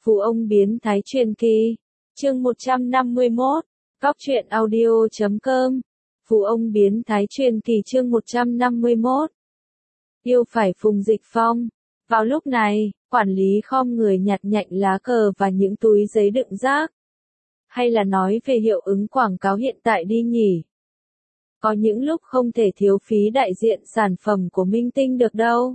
Phú ông biến thái truyền kỳ. Chương 151. Cóc truyện audio.com. Phú ông biến thái truyền kỳ chương 151. Yêu phải Phùng Dịch Phong. Vào lúc này, quản lý khom người nhặt nhạnh lá cờ và những túi giấy đựng rác. Hay là nói về hiệu ứng quảng cáo hiện tại đi nhỉ? Có những lúc không thể thiếu phí đại diện sản phẩm của minh tinh được đâu.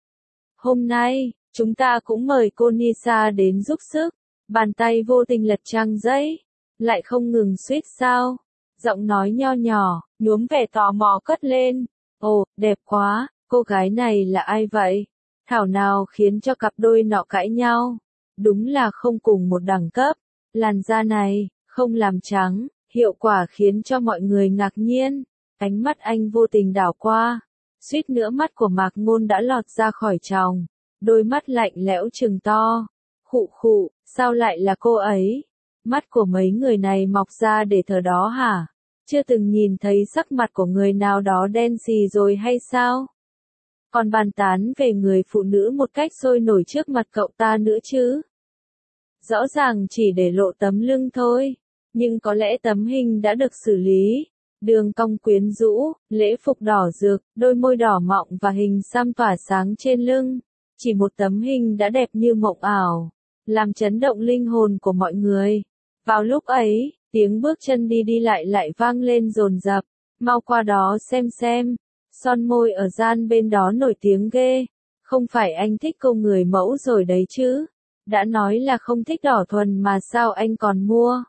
Hôm nay, chúng ta cũng mời cô Nisa đến giúp sức. Bàn tay vô tình lật trang giấy, lại không ngừng suýt sao. Giọng nói nho nhỏ, nhuốm vẻ tò mò cất lên. Ồ, đẹp quá, cô gái này là ai vậy? Thảo nào khiến cho cặp đôi nọ cãi nhau. Đúng là không cùng một đẳng cấp. Làn da này, không làm trắng, hiệu quả khiến cho mọi người ngạc nhiên. Ánh mắt anh vô tình đảo qua. Suýt nữa mắt của Mạc Ngôn đã lọt ra khỏi tròng. Đôi mắt lạnh lẽo trừng to. Khụ khụ, sao lại là cô ấy? Mắt của mấy người này mọc ra để thờ đó hả? Chưa từng nhìn thấy sắc mặt của người nào đó đen xì rồi hay sao? Còn bàn tán về người phụ nữ một cách sôi nổi trước mặt cậu ta nữa chứ? Rõ ràng chỉ để lộ tấm lưng thôi, nhưng có lẽ tấm hình đã được xử lý. Đường cong quyến rũ, lễ phục đỏ rực, đôi môi đỏ mọng và hình xăm tỏa sáng trên lưng. Chỉ một tấm hình đã đẹp như mộng ảo, làm chấn động linh hồn của mọi người. Vào lúc ấy, tiếng bước chân đi đi lại vang lên dồn dập. Mau qua đó xem. Son môi ở gian bên đó nổi tiếng ghê. Không phải anh thích cô người mẫu rồi đấy chứ? Đã nói là không thích đỏ thuần mà sao anh còn mua?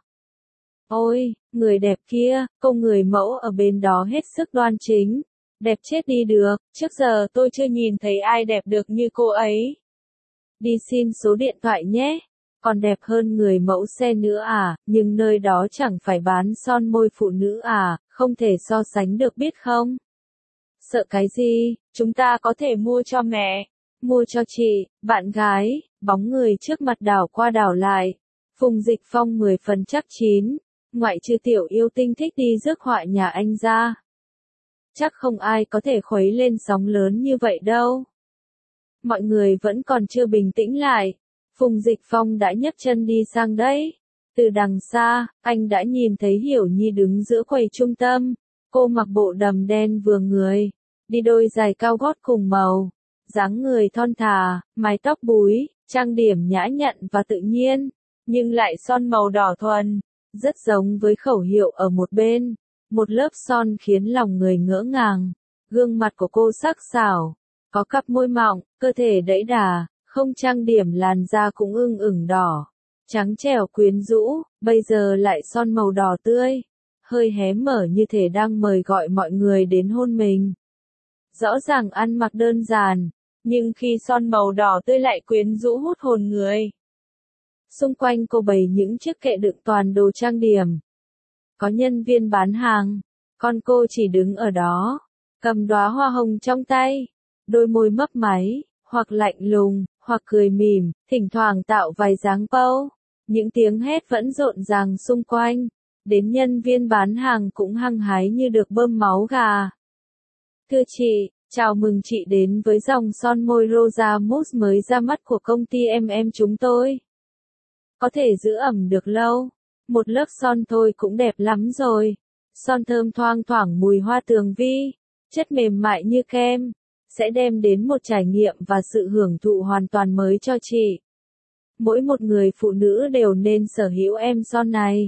Ôi, người đẹp kia, cô người mẫu ở bên đó hết sức đoan chính. Đẹp chết đi được, trước giờ tôi chưa nhìn thấy ai đẹp được như cô ấy. Đi xin số điện thoại nhé. Còn đẹp hơn người mẫu xe nữa à, nhưng nơi đó chẳng phải bán son môi phụ nữ à, không thể so sánh được biết không? Sợ cái gì, chúng ta có thể mua cho mẹ, mua cho chị, bạn gái. Bóng người trước mặt đảo qua đảo lại. Phùng Dịch Phong 10 phần chắc chín, ngoại trừ tiểu yêu tinh thích đi rước họa nhà anh ra. Chắc không ai có thể khuấy lên sóng lớn như vậy đâu. Mọi người vẫn còn chưa bình tĩnh lại. Phùng Dịch Phong đã nhấc chân đi sang đấy. Từ đằng xa, anh đã nhìn thấy Hiểu Nhi đứng giữa quầy trung tâm. Cô mặc bộ đầm đen vừa người, đi đôi giày cao gót cùng màu. Dáng người thon thả, mái tóc búi, trang điểm nhã nhặn và tự nhiên, nhưng lại son màu đỏ thuần, rất giống với khẩu hiệu ở một bên. Một lớp son khiến lòng người ngỡ ngàng. Gương mặt của cô sắc sảo, có cặp môi mọng, cơ thể đẫy đà, không trang điểm làn da cũng ửng đỏ, trắng trẻo quyến rũ, bây giờ lại son màu đỏ tươi, hơi hé mở như thể đang mời gọi mọi người đến hôn mình. Rõ ràng ăn mặc đơn giản, nhưng khi son màu đỏ tươi lại quyến rũ hút hồn người. Xung quanh cô bày những chiếc kệ đựng toàn đồ trang điểm. Có nhân viên bán hàng, còn cô chỉ đứng ở đó, cầm đóa hoa hồng trong tay, đôi môi mấp máy, hoặc lạnh lùng, hoặc cười mỉm, thỉnh thoảng tạo vài dáng pose. Những tiếng hét vẫn rộn ràng xung quanh, đến nhân viên bán hàng cũng hăng hái như được bơm máu gà. Thưa chị, chào mừng chị đến với dòng son môi Rosa Mousse mới ra mắt của công ty chúng tôi. Có thể giữ ẩm được lâu. Một lớp son thôi cũng đẹp lắm rồi. Son thơm thoang thoảng mùi hoa tường vi, chất mềm mại như kem, sẽ đem đến một trải nghiệm và sự hưởng thụ hoàn toàn mới cho chị. Mỗi một người phụ nữ đều nên sở hữu son này.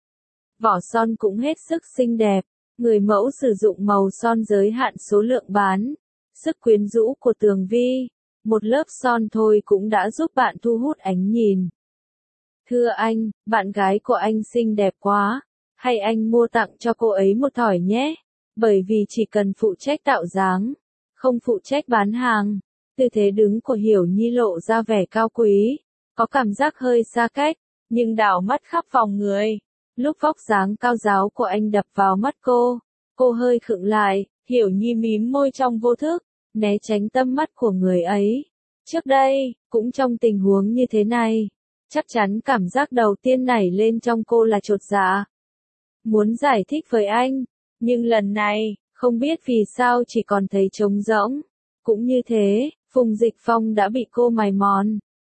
Vỏ son cũng hết sức xinh đẹp. Người mẫu sử dụng màu son giới hạn số lượng bán. Sức quyến rũ của tường vi. Một lớp son thôi cũng đã giúp bạn thu hút ánh nhìn. Thưa anh, bạn gái của anh xinh đẹp quá. Hay anh mua tặng cho cô ấy một thỏi nhé. Bởi vì chỉ cần phụ trách tạo dáng, không phụ trách bán hàng. Tư thế đứng của Hiểu Nhi lộ ra vẻ cao quý. Có cảm giác hơi xa cách, nhưng đảo mắt khắp phòng người. Lúc vóc dáng cao ráo của anh đập vào mắt cô hơi khựng lại. Hiểu Nhi mím môi trong vô thức, né tránh tâm mắt của người ấy. Trước đây, cũng trong tình huống như thế này, chắc chắn cảm giác đầu tiên nảy lên trong cô là chột dạ. Muốn giải thích với anh, nhưng lần này, không biết vì sao chỉ còn thấy trống rỗng. Cũng như thế, Phùng Dịch Phong đã bị cô mài mòn.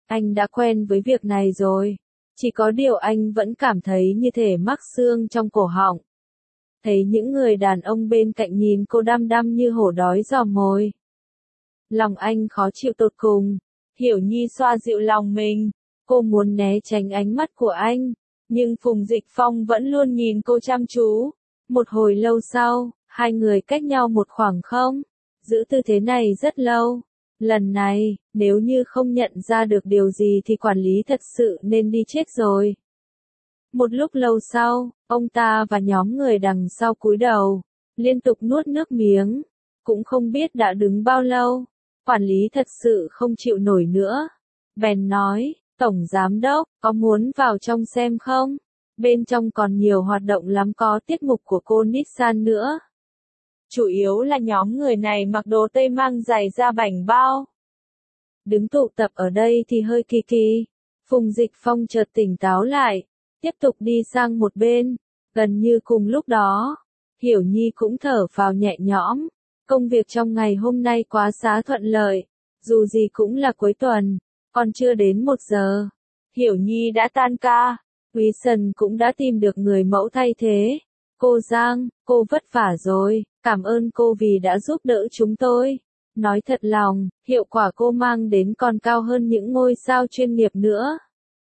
Anh đã quen với việc này rồi. Chỉ có điều anh vẫn cảm thấy như thể mắc xương trong cổ họng. Thấy những người đàn ông bên cạnh nhìn cô đăm đăm như hổ đói giò mồi. Lòng anh khó chịu tột cùng. Hiểu Nhi xoa dịu lòng mình. Cô muốn né tránh ánh mắt của anh. Nhưng Phùng Dịch Phong vẫn luôn nhìn cô chăm chú. Một hồi lâu sau, hai người cách nhau một khoảng không. Giữ tư thế này rất lâu. Lần này, nếu như không nhận ra được điều gì thì quản lý thật sự nên đi chết rồi. Một lúc lâu sau, ông ta và nhóm người đằng sau cúi đầu, liên tục nuốt nước miếng. Cũng không biết đã đứng bao lâu. Quản lý thật sự không chịu nổi nữa. Bèn nói, Tổng Giám Đốc, có muốn vào trong xem không? Bên trong còn nhiều hoạt động lắm, có tiết mục của cô Nissan nữa. Chủ yếu là nhóm người này mặc đồ Tây mang giày da bảnh bao. Đứng tụ tập ở đây thì hơi kỳ kỳ. Phùng Dịch Phong chợt tỉnh táo lại, tiếp tục đi sang một bên. Gần như cùng lúc đó, Hiểu Nhi cũng thở phào nhẹ nhõm. Công việc trong ngày hôm nay quá xá thuận lợi. Dù gì cũng là cuối tuần, còn chưa đến 1 giờ. Hiểu Nhi đã tan ca. Quý Sần cũng đã tìm được người mẫu thay thế. Cô Giang, cô vất vả rồi, cảm ơn cô vì đã giúp đỡ chúng tôi. Nói thật lòng, hiệu quả cô mang đến còn cao hơn những ngôi sao chuyên nghiệp nữa.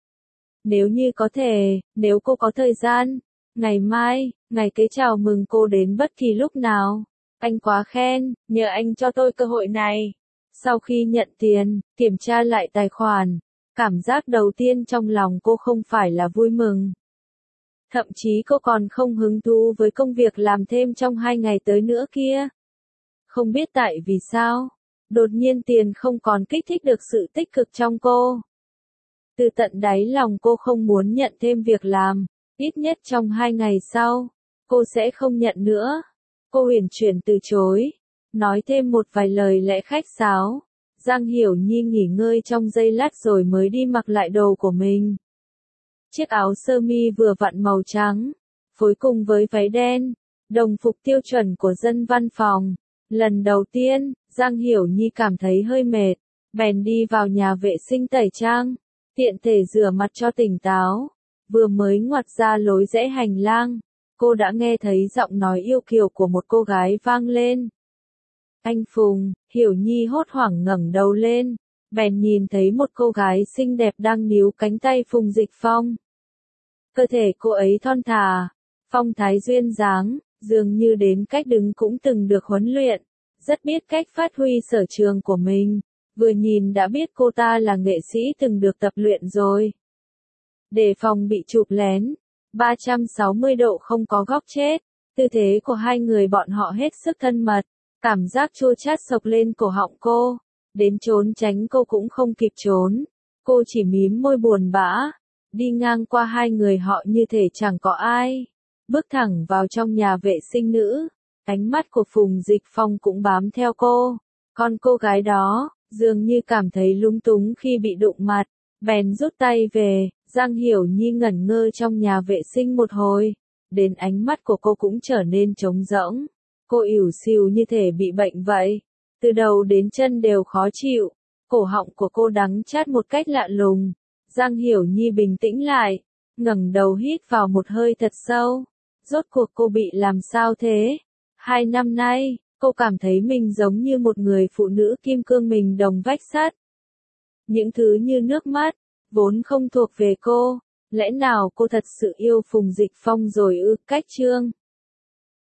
Nếu như có thể, nếu cô có thời gian, ngày mai, ngày kế chào mừng cô đến bất kỳ lúc nào. Anh quá khen, nhờ anh cho tôi cơ hội này. Sau khi nhận tiền, kiểm tra lại tài khoản, cảm giác đầu tiên trong lòng cô không phải là vui mừng. Thậm chí cô còn không hứng thú với công việc làm thêm trong 2 ngày tới nữa kia. Không biết tại vì sao, đột nhiên tiền không còn kích thích được sự tích cực trong cô. Từ tận đáy lòng cô không muốn nhận thêm việc làm, ít nhất trong 2 ngày sau, cô sẽ không nhận nữa. Cô uyển chuyển từ chối, nói thêm một vài lời lẽ khách sáo. Giang Hiểu Nhi nghỉ ngơi trong giây lát rồi mới đi mặc lại đồ của mình. Chiếc áo sơ mi vừa vặn màu trắng, phối cùng với váy đen, đồng phục tiêu chuẩn của dân văn phòng. Lần đầu tiên, Giang Hiểu Nhi cảm thấy hơi mệt, bèn đi vào nhà vệ sinh tẩy trang, tiện thể rửa mặt cho tỉnh táo. Vừa mới ngoặt ra lối rẽ hành lang, cô đã nghe thấy giọng nói yêu kiều của một cô gái vang lên. Anh Phùng, Hiểu Nhi hốt hoảng ngẩng đầu lên, bèn nhìn thấy một cô gái xinh đẹp đang níu cánh tay Phùng Dịch Phong. Cơ thể cô ấy thon thả, phong thái duyên dáng, dường như đến cách đứng cũng từng được huấn luyện, rất biết cách phát huy sở trường của mình. Vừa nhìn đã biết cô ta là nghệ sĩ từng được tập luyện rồi. Đề phòng bị chụp lén, 360 độ không có góc chết, tư thế của hai người bọn họ hết sức thân mật, cảm giác chua chát sộc lên cổ họng cô, đến trốn tránh cô cũng không kịp trốn, cô chỉ mím môi buồn bã, đi ngang qua hai người họ như thể chẳng có ai, bước thẳng vào trong nhà vệ sinh nữ, ánh mắt của Phùng Dịch Phong cũng bám theo cô, còn cô gái đó, dường như cảm thấy lúng túng khi bị đụng mặt, bèn rút tay về. Giang Hiểu Nhi ngẩn ngơ trong nhà vệ sinh một hồi, đến ánh mắt của cô cũng trở nên trống rỗng. Cô ỉu xìu như thể bị bệnh vậy, từ đầu đến chân đều khó chịu, cổ họng của cô đắng chát một cách lạ lùng. Giang Hiểu Nhi bình tĩnh lại, ngẩng đầu hít vào một hơi thật sâu. Rốt cuộc cô bị làm sao thế? 2 năm nay, cô cảm thấy mình giống như một người phụ nữ kim cương mình đồng vách sắt. Những thứ như nước mắt, vốn không thuộc về cô, lẽ nào cô thật sự yêu Phùng Dịch Phong rồi ư? Cách chương